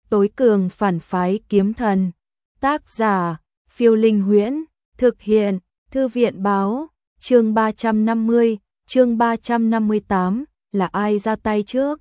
tối cường phản phái kiếm thần. Tác giả, Phiêu Linh Huyễn, thực hiện, Thư viện báo, chương 350, chương 358, là ai ra tay trước?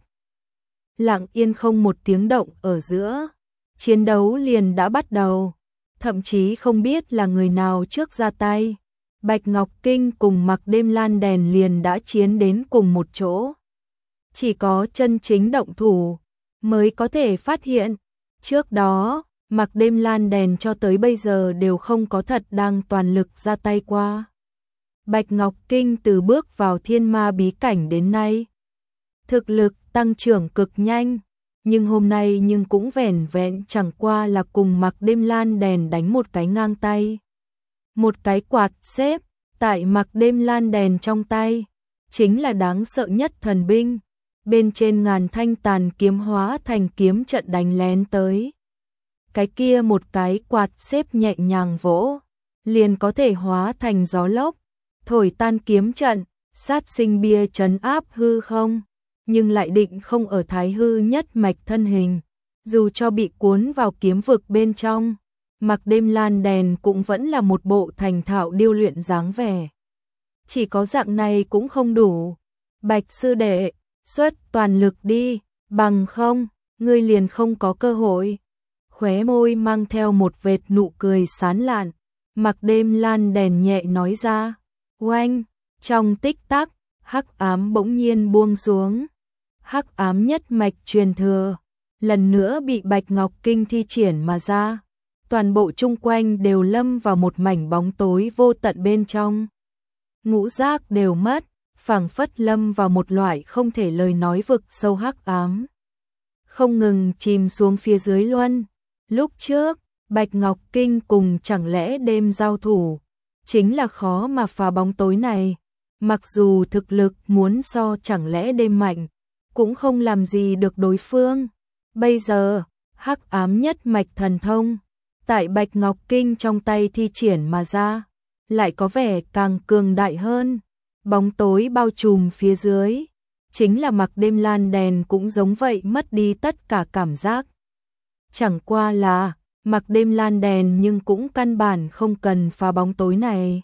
Lặng yên không một tiếng động ở giữa, chiến đấu liền đã bắt đầu, thậm chí không biết là người nào trước ra tay. Bạch Ngọc Kinh cùng Mặc Đêm Lan Đèn liền đã chiến đến cùng một chỗ. Chỉ có chân chính động thủ mới có thể phát hiện. Trước đó, Mặc Đêm Lan Đèn cho tới bây giờ đều không có thật đang toàn lực ra tay qua. Bạch Ngọc Kinh từ bước vào thiên ma bí cảnh đến nay, thực lực tăng trưởng cực nhanh, nhưng hôm nay cũng vẻn vẹn chẳng qua là cùng Mặc Đêm Lan Đèn đánh một cái ngang tay. Một cái quạt xếp, tại Mặc Đêm Lan Đèn trong tay, chính là đáng sợ nhất thần binh, bên trên ngàn thanh tàn kiếm hóa thành kiếm trận đánh lén tới. Cái kia một cái quạt xếp nhẹ nhàng vỗ, liền có thể hóa thành gió lốc, thổi tan kiếm trận, sát sinh bia trấn áp hư không, nhưng lại định không ở thái hư nhất mạch thân hình, dù cho bị cuốn vào kiếm vực bên trong. Mặc Đêm Lan Đèn cũng vẫn là một bộ thành thạo điêu luyện dáng vẻ. Chỉ có dạng này cũng không đủ. Bạch sư đệ, xuất toàn lực đi, bằng không, ngươi liền không có cơ hội. Khóe môi mang theo một vệt nụ cười sán lạn, Mặc Đêm Lan Đèn nhẹ nói ra. Oanh, trong tích tắc, hắc ám bỗng nhiên buông xuống. Hắc ám nhất mạch truyền thừa, lần nữa bị Bạch Ngọc Kinh thi triển mà ra. Toàn bộ chung quanh đều lâm vào một mảnh bóng tối vô tận bên trong. Ngũ giác đều mất, phảng phất lâm vào một loại không thể lời nói vực sâu hắc ám. Không ngừng chìm xuống phía dưới luân. Lúc trước, Bạch Ngọc Kinh cùng chẳng lẽ đêm giao thủ, chính là khó mà phá bóng tối này. Mặc dù thực lực muốn so chẳng lẽ đêm mạnh, cũng không làm gì được đối phương. Bây giờ, hắc ám nhất mạch thần thông, tại Bạch Ngọc Kinh trong tay thi triển mà ra, lại có vẻ càng cường đại hơn. Bóng tối bao trùm phía dưới, chính là Mặc Đêm Lan Đèn cũng giống vậy mất đi tất cả cảm giác. Chẳng qua là, Mặc Đêm Lan Đèn nhưng cũng căn bản không cần phá bóng tối này.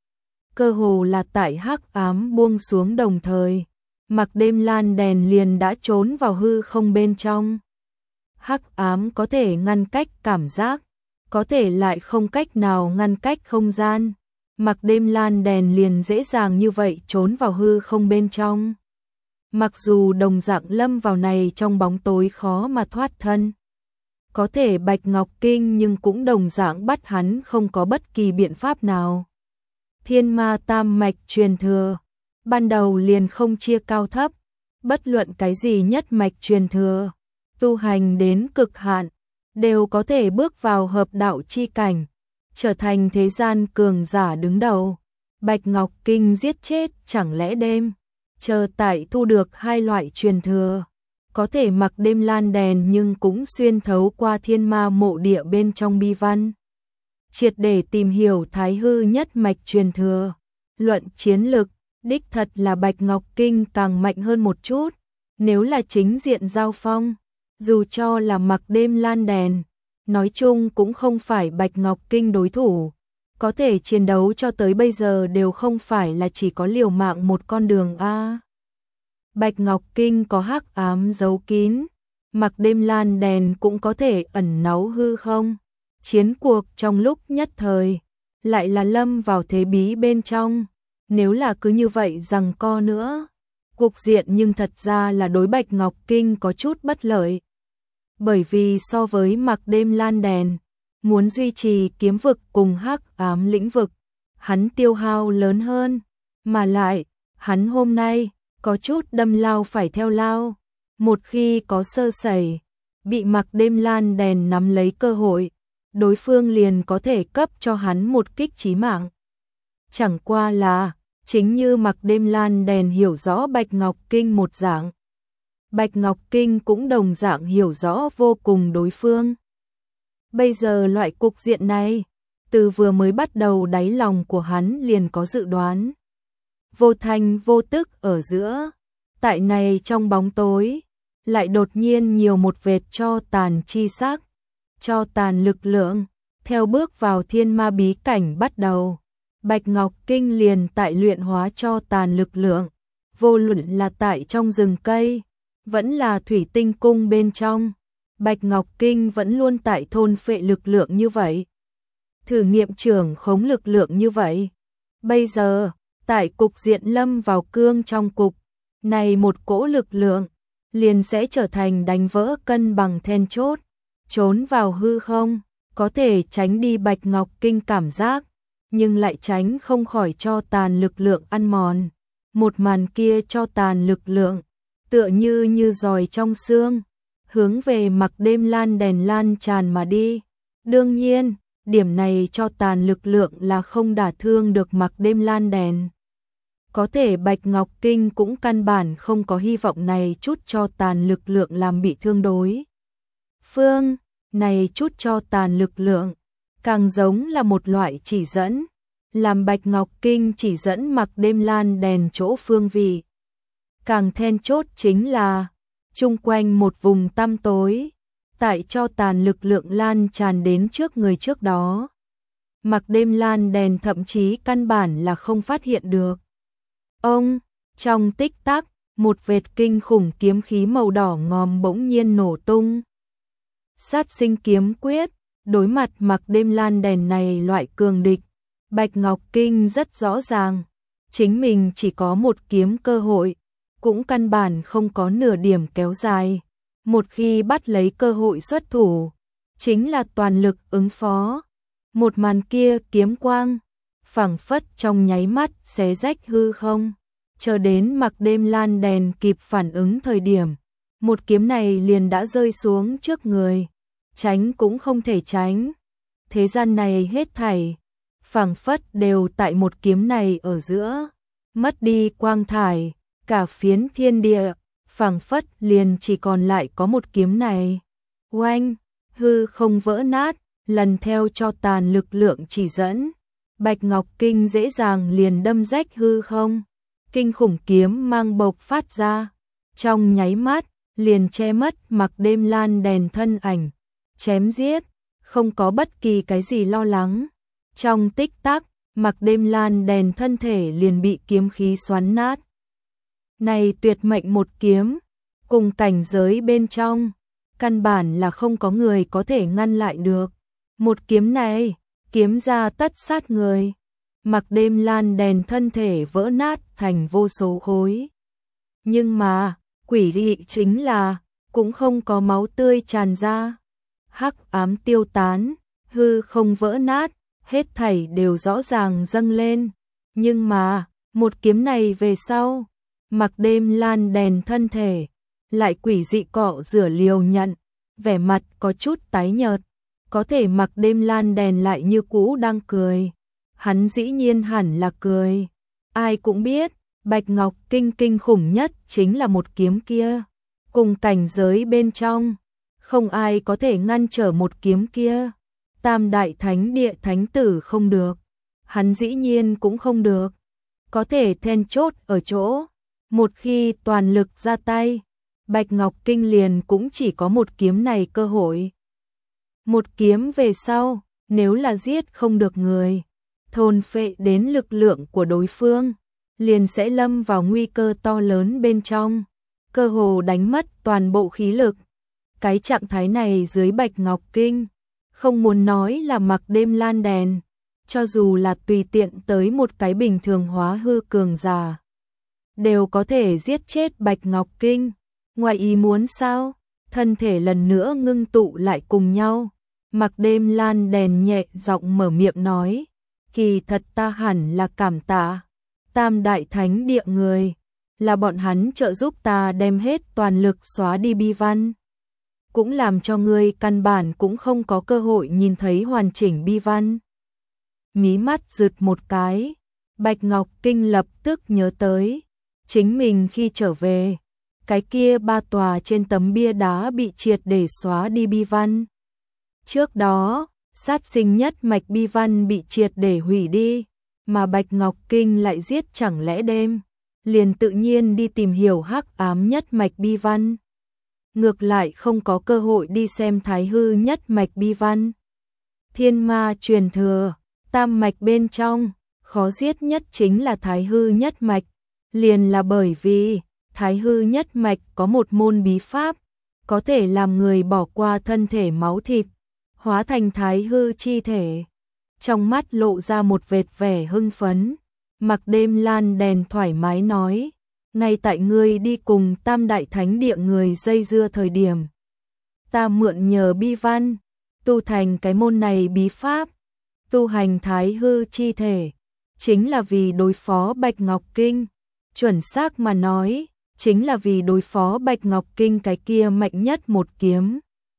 Cơ hồ là tại hắc ám buông xuống đồng thời, Mặc Đêm Lan Đèn liền đã trốn vào hư không bên trong. Hắc ám có thể ngăn cách cảm giác, có thể lại không cách nào ngăn cách không gian. Mặc Đêm Lan Đèn liền dễ dàng như vậy trốn vào hư không bên trong. Mặc dù đồng dạng lâm vào này trong bóng tối khó mà thoát thân, có thể Bạch Ngọc Kinh nhưng cũng đồng dạng bắt hắn không có bất kỳ biện pháp nào. Thiên ma tam mạch truyền thừa, ban đầu liền không chia cao thấp, bất luận cái gì nhất mạch truyền thừa, tu hành đến cực hạn, đều có thể bước vào hợp đạo chi cảnh, trở thành thế gian cường giả đứng đầu. Bạch Ngọc Kinh giết chết chẳng lẽ đêm, chờ tại thu được hai loại truyền thừa, có thể Mặc Đêm Lan Đèn nhưng cũng xuyên thấu qua thiên ma mộ địa bên trong bi văn, triệt để tìm hiểu thái hư nhất mạch truyền thừa. Luận chiến lực, đích thật là Bạch Ngọc Kinh càng mạnh hơn một chút. Nếu là chính diện giao phong, dù cho là Mặc Đêm Lan Đèn, nói chung cũng không phải Bạch Ngọc Kinh đối thủ. Có thể chiến đấu cho tới bây giờ đều không phải là chỉ có liều mạng một con đường a. Bạch Ngọc Kinh có hắc ám giấu kín, Mặc Đêm Lan Đèn cũng có thể ẩn náu hư không. Chiến cuộc trong lúc nhất thời, lại là lâm vào thế bí bên trong. Nếu là cứ như vậy giằng co nữa, cục diện nhưng thật ra là đối Bạch Ngọc Kinh có chút bất lợi. Bởi vì so với Mặc Đêm Lan Đèn, muốn duy trì kiếm vực cùng hắc ám lĩnh vực, hắn tiêu hao lớn hơn, mà lại, hắn hôm nay có chút đâm lao phải theo lao, một khi có sơ sẩy, bị Mặc Đêm Lan Đèn nắm lấy cơ hội, đối phương liền có thể cấp cho hắn một kích chí mạng. Chẳng qua là, chính như Mặc Đêm Lan Đèn hiểu rõ Bạch Ngọc Kinh một dạng, Bạch Ngọc Kinh cũng đồng dạng hiểu rõ vô cùng đối phương. Bây giờ loại cục diện này, từ vừa mới bắt đầu đáy lòng của hắn liền có dự đoán. Vô thanh vô tức ở giữa, tại này trong bóng tối, lại đột nhiên nhiều một vệt cho tàn chi sắc, cho tàn lực lượng. Theo bước vào thiên ma bí cảnh bắt đầu, Bạch Ngọc Kinh liền tại luyện hóa cho tàn lực lượng, vô luận là tại trong rừng cây, vẫn là thủy tinh cung bên trong, Bạch Ngọc Kinh vẫn luôn tại thôn phệ lực lượng như vậy. Thử nghiệm trưởng khống lực lượng như vậy. Bây giờ, tại cục diện lâm vào cương trong cục, này một cỗ lực lượng, liền sẽ trở thành đánh vỡ cân bằng then chốt, trốn vào hư không, có thể tránh đi Bạch Ngọc Kinh cảm giác, nhưng lại tránh không khỏi cho tàn lực lượng ăn mòn. Một màn kia cho tàn lực lượng, tựa như giòi trong xương, hướng về Mặc Đêm Lan đèn lan tràn mà đi. Đương nhiên, điểm này cho tàn lực lượng là không đả thương được Mặc Đêm Lan đèn. Có thể Bạch Ngọc Kinh cũng căn bản không có hy vọng này chút cho tàn lực lượng làm bị thương đối phương. Này chút cho tàn lực lượng, càng giống là một loại chỉ dẫn, làm Bạch Ngọc Kinh chỉ dẫn Mặc Đêm Lan đèn chỗ phương vị. Càng then chốt chính là, chung quanh một vùng tăm tối, tại cho tàn lực lượng lan tràn đến trước người trước đó. Mặc Đêm Lan đèn thậm chí căn bản là không phát hiện được. Trong tích tắc, một vệt kinh khủng kiếm khí màu đỏ ngòm bỗng nhiên nổ tung. Sát sinh kiếm quyết, đối mặt Mặc Đêm Lan đèn này loại cường địch, Bạch Ngọc Kinh rất rõ ràng, chính mình chỉ có một kiếm cơ hội, cũng căn bản không có nửa điểm kéo dài. Một khi bắt lấy cơ hội xuất thủ, chính là toàn lực ứng phó. Một màn kia kiếm quang, phảng phất trong nháy mắt xé rách hư không, chờ đến Mặc Đêm Lan đèn kịp phản ứng thời điểm, một kiếm này liền đã rơi xuống trước người, tránh cũng không thể tránh. Thế gian này hết thảy, phảng phất đều tại một kiếm này ở giữa, mất đi quang thải, cả phiến thiên địa, phảng phất liền chỉ còn lại có một kiếm này. Oanh, hư không vỡ nát, lần theo cho tàn lực lượng chỉ dẫn, Bạch Ngọc Kinh dễ dàng liền đâm rách hư không. Kinh khủng kiếm mang bộc phát ra, trong nháy mắt, liền che mất Mặc Đêm Lan đèn thân ảnh, chém giết, không có bất kỳ cái gì lo lắng. Trong tích tắc, Mặc Đêm Lan đèn thân thể liền bị kiếm khí xoắn nát. Này tuyệt mệnh một kiếm, cùng cảnh giới bên trong, căn bản là không có người có thể ngăn lại được. Một kiếm này, kiếm ra tất sát người. Mặc Đêm Lan đèn thân thể vỡ nát thành vô số khối. Nhưng mà, quỷ dị chính là, cũng không có máu tươi tràn ra. Hắc ám tiêu tán, hư không vỡ nát, hết thảy đều rõ ràng dâng lên. Nhưng mà, một kiếm này về sau, Mặc Đêm Lan đèn thân thể, lại quỷ dị cọ rửa liều nhận, vẻ mặt có chút tái nhợt. Có thể Mặc Đêm Lan đèn lại như cũ đang cười. Hắn dĩ nhiên hẳn là cười. Ai cũng biết, Bạch Ngọc Kinh kinh khủng nhất chính là một kiếm kia. Cùng cảnh giới bên trong, không ai có thể ngăn trở một kiếm kia. Tam đại thánh địa thánh tử không được, hắn dĩ nhiên cũng không được. Có thể then chốt ở chỗ, một khi toàn lực ra tay, Bạch Ngọc Kinh liền cũng chỉ có một kiếm này cơ hội. Một kiếm về sau, nếu là giết không được người, thôn phệ đến lực lượng của đối phương, liền sẽ lâm vào nguy cơ to lớn bên trong, cơ hồ đánh mất toàn bộ khí lực. Cái trạng thái này dưới Bạch Ngọc Kinh, không muốn nói là Mặc Đêm Lan đèn, cho dù là tùy tiện tới một cái bình thường hóa hư cường giả, đều có thể giết chết Bạch Ngọc Kinh. Ngoài ý muốn sao? Thân thể lần nữa ngưng tụ lại cùng nhau. Mặc Đêm Lan đèn nhẹ giọng mở miệng nói, kỳ thật ta hẳn là cảm tạ Tam đại thánh địa người, là bọn hắn trợ giúp ta đem hết toàn lực xóa đi bi văn, cũng làm cho ngươi căn bản cũng không có cơ hội nhìn thấy hoàn chỉnh bi văn. Mí mắt rực một cái, Bạch Ngọc Kinh lập tức nhớ tới, chính mình khi trở về, cái kia 3 tòa trên tấm bia đá bị triệt để xóa đi bi văn. Trước đó, sát sinh nhất mạch bi văn bị triệt để hủy đi, mà Bạch Ngọc Kinh lại giết chẳng lẽ đêm, liền tự nhiên đi tìm hiểu hắc ám nhất mạch bi văn. ngược lại không có cơ hội đi xem Thái hư nhất mạch bi văn. Thiên ma truyền thừa, tam mạch bên trong, khó giết nhất chính là Thái hư nhất mạch, liền là bởi vì Thái hư nhất mạch có một môn bí pháp, có thể làm người bỏ qua thân thể máu thịt, hóa thành Thái hư chi thể. Trong mắt lộ ra một vệt vẻ hưng phấn, Mặc Đêm Lan đèn thoải mái nói, ngay tại ngươi đi cùng Tam Đại Thánh Địa người dây dưa thời điểm, ta mượn nhờ bi văn, tu thành cái môn này bí pháp, tu hành Thái hư chi thể, chính là vì đối phó Bạch Ngọc Kinh, chuẩn xác mà nói, chính là vì đối phó Bạch Ngọc Kinh cái kia mạnh nhất một kiếm.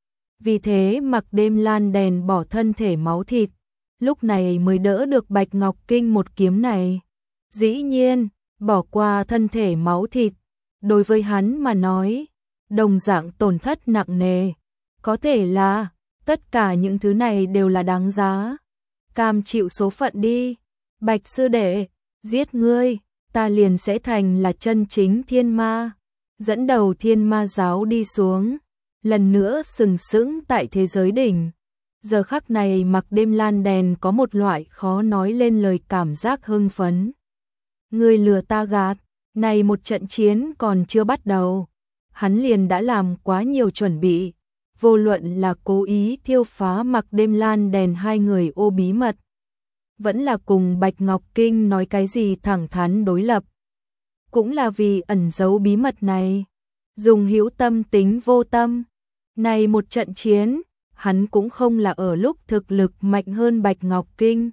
Vì thế Mặc Đêm Lan đèn bỏ thân thể máu thịt, lúc này mới đỡ được Bạch Ngọc Kinh một kiếm này. Dĩ nhiên, bỏ qua thân thể máu thịt, đối với hắn mà nói, đồng dạng tổn thất nặng nề, có thể là tất cả những thứ này đều là đáng giá. Cam chịu số phận đi, Bạch sư đệ, giết ngươi, ta liền sẽ thành là chân chính thiên ma. Dẫn đầu thiên ma giáo đi xuống, lần nữa sừng sững tại thế giới đỉnh. Giờ khắc này Mặc Đêm Lan đèn có một loại khó nói lên lời cảm giác hưng phấn. Ngươi lừa ta gạt, này một trận chiến còn chưa bắt đầu, hắn liền đã làm quá nhiều chuẩn bị, vô luận là cố ý thiêu phá Mặc Đêm Lan đèn hai người ô bí mật, vẫn là cùng Bạch Ngọc Kinh nói cái gì thẳng thắn đối lập, cũng là vì ẩn giấu bí mật này, dùng hữu tâm tính vô tâm. Này một trận chiến, hắn cũng không là ở lúc thực lực mạnh hơn Bạch Ngọc Kinh,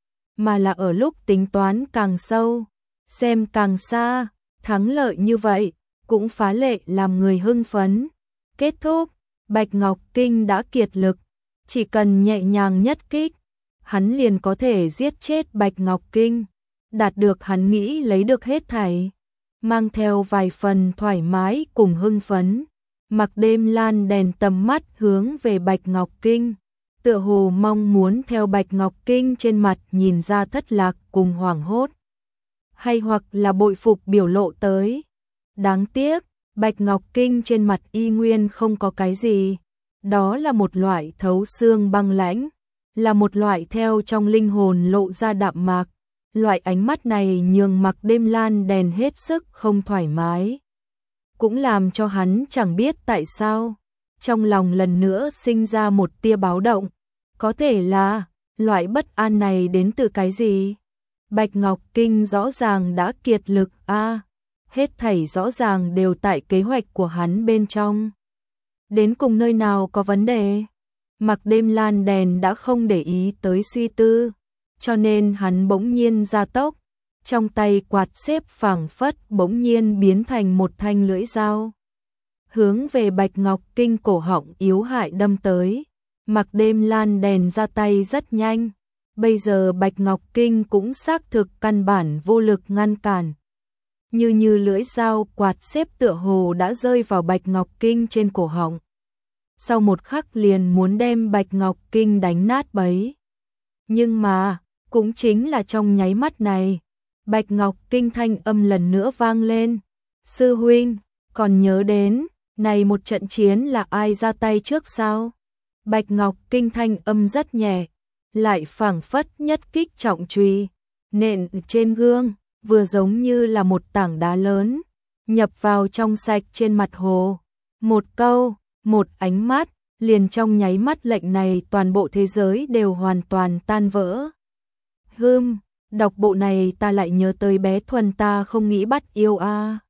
mà là ở lúc tính toán càng sâu, xem càng xa, thắng lợi như vậy, cũng phá lệ làm người hưng phấn. Kết thúc, Bạch Ngọc Kinh đã kiệt lực, chỉ cần nhẹ nhàng nhất kích, hắn liền có thể giết chết Bạch Ngọc Kinh, đạt được hắn nghĩ lấy được hết thảy. Mang theo vài phần thoải mái cùng hưng phấn, Mặc Đêm Lan đèn tầm mắt hướng về Bạch Ngọc Kinh, tựa hồ mong muốn theo Bạch Ngọc Kinh trên mặt nhìn ra thất lạc cùng hoảng hốt, hay hoặc là bội phục biểu lộ tới. Đáng tiếc, Bạch Ngọc Kinh trên mặt y nguyên không có cái gì, đó là một loại thấu xương băng lãnh, là một loại theo trong linh hồn lộ ra đạm mạc. Loại ánh mắt này nhường Mặc Đêm Lan đèn hết sức không thoải mái, cũng làm cho hắn chẳng biết tại sao, trong lòng lần nữa sinh ra một tia báo động, có thể là loại bất an này đến từ cái gì? Bạch Ngọc Kinh rõ ràng đã kiệt lực hết thảy rõ ràng đều tại kế hoạch của hắn bên trong. Đến cùng nơi nào có vấn đề? Mặc Đêm Lan đèn đã không để ý tới suy tư, cho nên hắn bỗng nhiên gia tốc, trong tay quạt xếp phảng phất bỗng nhiên biến thành một thanh lưỡi dao, hướng về Bạch Ngọc Kinh cổ họng yếu hại đâm tới. Mặc Đêm Lan đèn ra tay rất nhanh, bây giờ Bạch Ngọc Kinh cũng xác thực căn bản vô lực ngăn cản. Như lưỡi dao quạt xếp tựa hồ đã rơi vào Bạch Ngọc Kinh trên cổ họng. Sau một khắc liền muốn đem Bạch Ngọc Kinh đánh nát bấy. Nhưng mà, cũng chính là trong nháy mắt này, Bạch Ngọc Kinh thanh âm lần nữa vang lên. Sư huynh, còn nhớ đến, này một trận chiến là ai ra tay trước sao? Bạch Ngọc Kinh thanh âm rất nhẹ, lại phảng phất nhất kích trọng truy, nện trên gương, vừa giống như là một tảng đá lớn, nhập vào trong sạch trên mặt hồ. Một câu, một ánh mắt, liền trong nháy mắt lệnh này toàn bộ thế giới đều hoàn toàn tan vỡ. Đọc bộ này ta lại nhớ tới bé Thuần ta không nghĩ bắt yêu